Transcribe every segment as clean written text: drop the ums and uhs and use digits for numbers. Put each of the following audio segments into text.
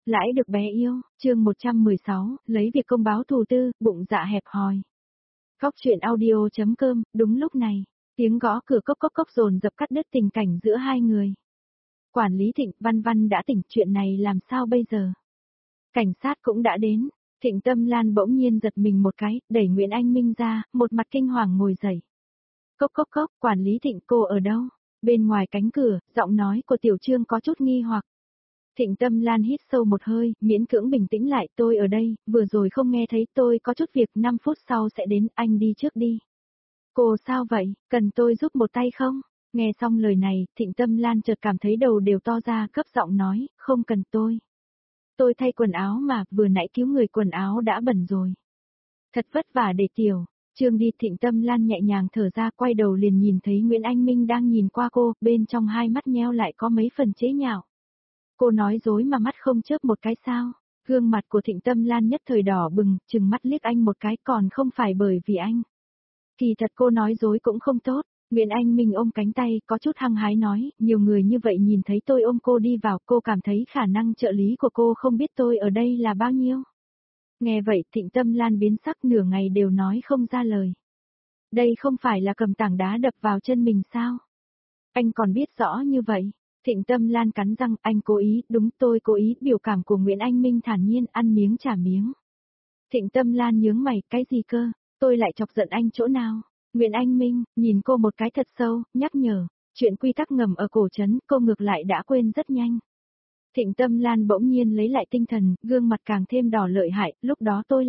Lãi được bé yêu, chương 116, lấy việc công báo thù tư, bụng dạ hẹp hòi. Cóc truyện audio.com, đúng lúc này, tiếng gõ cửa cốc cốc cốc dồn dập cắt đứt tình cảnh giữa hai người. Quản lý Thịnh, Văn Văn đã tỉnh, chuyện này làm sao bây giờ? Cảnh sát cũng đã đến, Thịnh Tâm Lan bỗng nhiên giật mình một cái, đẩy Nguyễn Anh Minh ra, một mặt kinh hoàng ngồi dậy. Cốc cốc cốc, quản lý Thịnh, cô ở đâu? Bên ngoài cánh cửa, giọng nói của Tiểu Trương có chút nghi hoặc. Thịnh Tâm Lan hít sâu một hơi, miễn cưỡng bình tĩnh lại, tôi ở đây, vừa rồi không nghe thấy, tôi có chút việc, 5 phút sau sẽ đến, anh đi trước đi. Cô sao vậy, cần tôi giúp một tay không? Nghe xong lời này, Thịnh Tâm Lan chợt cảm thấy đầu đều to ra, cấp giọng nói, không cần tôi. Tôi thay quần áo mà, vừa nãy cứu người quần áo đã bẩn rồi. Thật vất vả để Tiểu Trương đi. Thịnh Tâm Lan nhẹ nhàng thở ra, quay đầu liền nhìn thấy Nguyễn Anh Minh đang nhìn qua cô, bên trong hai mắt nheo lại có mấy phần chế nhạo. Cô nói dối mà mắt không chớp một cái sao? Gương mặt của Thịnh Tâm Lan nhất thời đỏ bừng, trừng mắt liếc anh một cái, còn không phải bởi vì anh. Kỳ thật cô nói dối cũng không tốt. Nguyễn Anh Minh ôm cánh tay, có chút hăng hái nói, nhiều người như vậy nhìn thấy tôi ôm cô đi vào, cô cảm thấy khả năng trợ lý của cô không biết tôi ở đây là bao nhiêu. Nghe vậy, Thịnh Tâm Lan biến sắc, nửa ngày đều nói không ra lời. Đây không phải là cầm tảng đá đập vào chân mình sao? Anh còn biết rõ như vậy. Thịnh Tâm Lan cắn răng, anh cố ý, đúng tôi cố ý, biểu cảm của Nguyễn Anh Minh thản nhiên, ăn miếng trả miếng. Thịnh Tâm Lan nhướng mày, cái gì cơ, tôi lại chọc giận anh chỗ nào? Nguyễn Anh Minh, nhìn cô một cái thật sâu, nhắc nhở, chuyện quy tắc ngầm ở cổ trấn, cô ngược lại đã quên rất nhanh. Thịnh Tâm Lan bỗng nhiên lấy lại tinh thần, gương mặt càng thêm đỏ lợi hại, lúc đó tôi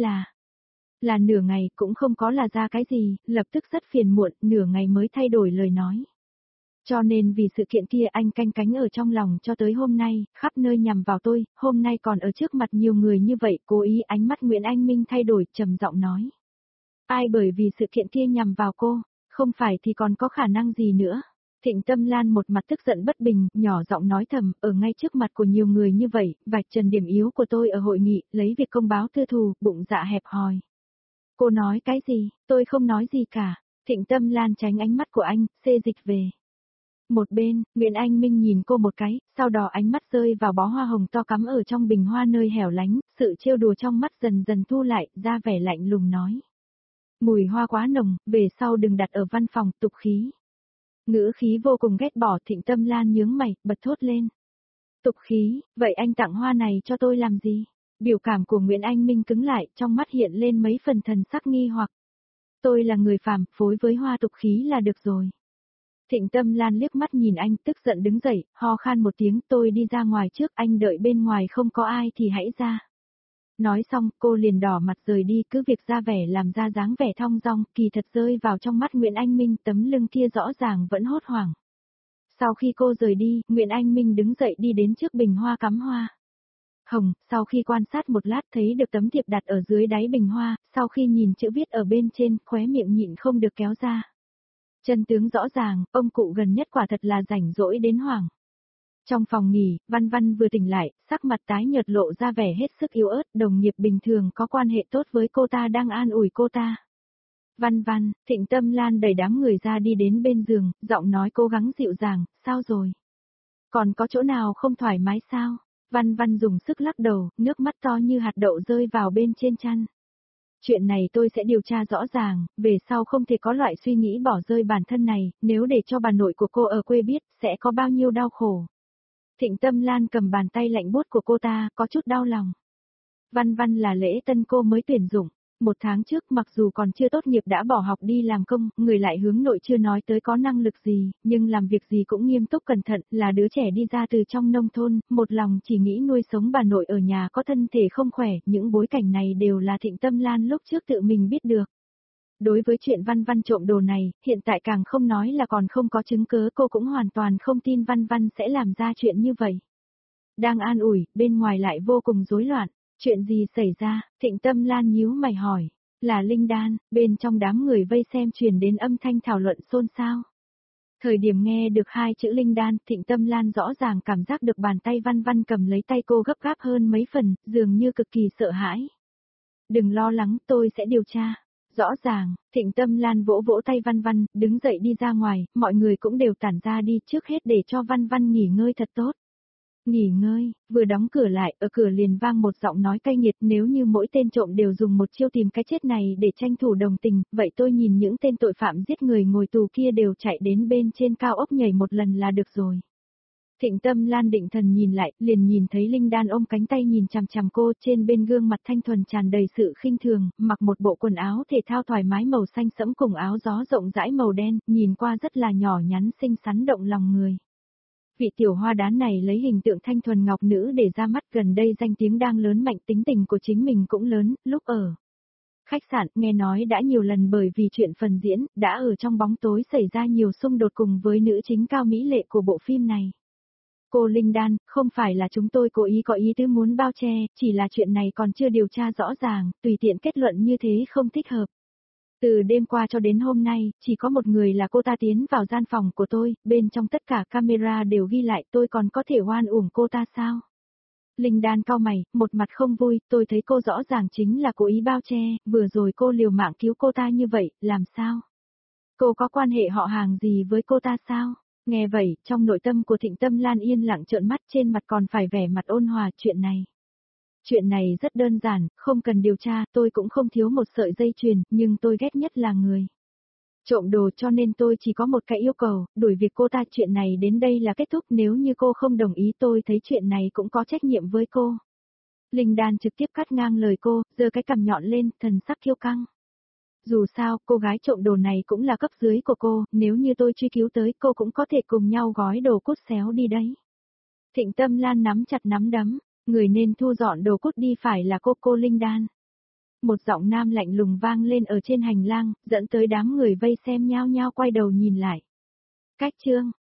là nửa ngày cũng không có là ra cái gì, lập tức rất phiền muộn, nửa ngày mới thay đổi lời nói. Cho nên vì sự kiện kia anh canh cánh ở trong lòng cho tới hôm nay, khắp nơi nhằm vào tôi, hôm nay còn ở trước mặt nhiều người như vậy, cố ý. Ánh mắt Nguyễn Anh Minh thay đổi, trầm giọng nói. Ai bởi vì sự kiện kia nhằm vào cô, không phải thì còn có khả năng gì nữa. Thịnh Tâm Lan một mặt tức giận bất bình, nhỏ giọng nói thầm, ở ngay trước mặt của nhiều người như vậy, vạch trần điểm yếu của tôi ở hội nghị, lấy việc công báo tư thù, bụng dạ hẹp hòi. Cô nói cái gì, tôi không nói gì cả. Thịnh Tâm Lan tránh ánh mắt của anh, xê dịch về. Một bên, Nguyễn Anh Minh nhìn cô một cái, sau đó ánh mắt rơi vào bó hoa hồng to cắm ở trong bình hoa nơi hẻo lánh, sự trêu đùa trong mắt dần dần thu lại, ra vẻ lạnh lùng nói. Mùi hoa quá nồng, về sau đừng đặt ở văn phòng, tục khí. Ngữ khí vô cùng ghét bỏ. Thịnh Tâm Lan nhướng mày, bật thốt lên. Tục khí, vậy anh tặng hoa này cho tôi làm gì? Biểu cảm của Nguyễn Anh Minh cứng lại, trong mắt hiện lên mấy phần thần sắc nghi hoặc. Tôi là người phàm, phối với hoa tục khí là được rồi. Thịnh Tâm Lan liếc mắt nhìn anh, tức giận đứng dậy, ho khan một tiếng, tôi đi ra ngoài trước, anh đợi bên ngoài không có ai thì hãy ra. Nói xong, cô liền đỏ mặt rời đi, cứ việc ra vẻ làm ra dáng vẻ thong dong, kỳ thật rơi vào trong mắt Nguyễn Anh Minh, tấm lưng kia rõ ràng vẫn hốt hoảng. Sau khi cô rời đi, Nguyễn Anh Minh đứng dậy đi đến trước bình hoa cắm hoa hồng, sau khi quan sát một lát thấy được tấm thiệp đặt ở dưới đáy bình hoa, sau khi nhìn chữ viết ở bên trên, khóe miệng nhịn không được kéo ra. Chân tướng rõ ràng, ông cụ gần nhất quả thật là rảnh rỗi đến hoảng. Trong phòng nghỉ, Văn Văn vừa tỉnh lại, sắc mặt tái nhợt lộ ra vẻ hết sức yếu ớt, đồng nghiệp bình thường có quan hệ tốt với cô ta đang an ủi cô ta. Văn Văn, Thịnh Tâm Lan đẩy đám người ra đi đến bên giường, giọng nói cố gắng dịu dàng, sao rồi? Còn có chỗ nào không thoải mái sao? Văn Văn dùng sức lắc đầu, nước mắt to như hạt đậu rơi vào bên trên chăn. Chuyện này tôi sẽ điều tra rõ ràng, về sau không thể có loại suy nghĩ bỏ rơi bản thân này, nếu để cho bà nội của cô ở quê biết, sẽ có bao nhiêu đau khổ. Thịnh Tâm Lan cầm bàn tay lạnh buốt của cô ta, có chút đau lòng. Văn Văn là lễ tân cô mới tuyển dụng. 1 tháng trước mặc dù còn chưa tốt nghiệp đã bỏ học đi làm công, người lại hướng nội chưa nói tới có năng lực gì, nhưng làm việc gì cũng nghiêm túc cẩn thận, là đứa trẻ đi ra từ trong nông thôn, một lòng chỉ nghĩ nuôi sống bà nội ở nhà có thân thể không khỏe, những bối cảnh này đều là Thịnh Tâm Lan lúc trước tự mình biết được. Đối với chuyện Văn Văn trộm đồ này, hiện tại càng không nói là còn không có chứng cứ, cô cũng hoàn toàn không tin Văn Văn sẽ làm ra chuyện như vậy. Đang an ủi, bên ngoài lại vô cùng rối loạn. Chuyện gì xảy ra? Thịnh Tâm Lan nhíu mày hỏi. Là linh đan, bên trong đám người vây xem truyền đến âm thanh thảo luận xôn xao. Thời điểm nghe được 2 chữ linh đan, Thịnh Tâm Lan rõ ràng cảm giác được bàn tay Văn Văn cầm lấy tay cô gấp gáp hơn mấy phần, dường như cực kỳ sợ hãi. Đừng lo lắng, tôi sẽ điều tra. Rõ ràng, Thịnh Tâm Lan vỗ vỗ tay Văn Văn, đứng dậy đi ra ngoài, mọi người cũng đều tản ra đi, trước hết để cho Văn Văn nghỉ ngơi thật tốt. Nghỉ ngơi, vừa đóng cửa lại, ở cửa liền vang một giọng nói cay nghiệt, nếu như mỗi tên trộm đều dùng một chiêu tìm cái chết này để tranh thủ đồng tình, vậy tôi nhìn những tên tội phạm giết người ngồi tù kia đều chạy đến bên trên cao ốc nhảy một lần là được rồi. Thịnh Tâm Lan định thần nhìn lại, liền nhìn thấy Linh Đan ôm cánh tay nhìn chằm chằm cô, trên bên gương mặt thanh thuần tràn đầy sự khinh thường, mặc một bộ quần áo thể thao thoải mái màu xanh sẫm cùng áo gió rộng rãi màu đen, nhìn qua rất là nhỏ nhắn xinh xắn động lòng người. Vị tiểu hoa đán này lấy hình tượng thanh thuần ngọc nữ để ra mắt, gần đây danh tiếng đang lớn mạnh, tính tình của chính mình cũng lớn, lúc ở khách sạn nghe nói đã nhiều lần bởi vì chuyện phần diễn, đã ở trong bóng tối xảy ra nhiều xung đột cùng với nữ chính cao mỹ lệ của bộ phim này. Cô Linh Đan, không phải là chúng tôi cố ý có ý tứ muốn bao che, chỉ là chuyện này còn chưa điều tra rõ ràng, tùy tiện kết luận như thế không thích hợp. Từ đêm qua cho đến hôm nay, chỉ có một người là cô ta tiến vào gian phòng của tôi, bên trong tất cả camera đều ghi lại, tôi còn có thể oan uổng cô ta sao? Linh Đan cau mày, một mặt không vui, tôi thấy cô rõ ràng chính là cố ý bao che, vừa rồi cô liều mạng cứu cô ta như vậy, làm sao? Cô có quan hệ họ hàng gì với cô ta sao? Nghe vậy, trong nội tâm của Thịnh Tâm Lan yên lặng trợn mắt, trên mặt còn phải vẻ mặt ôn hòa. Chuyện này rất đơn giản, không cần điều tra, tôi cũng không thiếu một sợi dây chuyền, nhưng tôi ghét nhất là người trộm đồ, cho nên tôi chỉ có một cái yêu cầu, đuổi việc cô ta. Chuyện này đến đây là kết thúc, nếu như cô không đồng ý tôi thấy chuyện này cũng có trách nhiệm với cô. Linh Đan trực tiếp cắt ngang lời cô, giơ cái cằm nhọn lên, thần sắc kiêu căng. Dù sao, cô gái trộm đồ này cũng là cấp dưới của cô, nếu như tôi truy cứu tới, cô cũng có thể cùng nhau gói đồ cút xéo đi đấy. Thịnh Tâm Lan nắm chặt nắm đấm, người nên thu dọn đồ cút đi phải là cô Linh Đan. Một giọng nam lạnh lùng vang lên ở trên hành lang, dẫn tới đám người vây xem nhao nhao quay đầu nhìn lại. Cách chương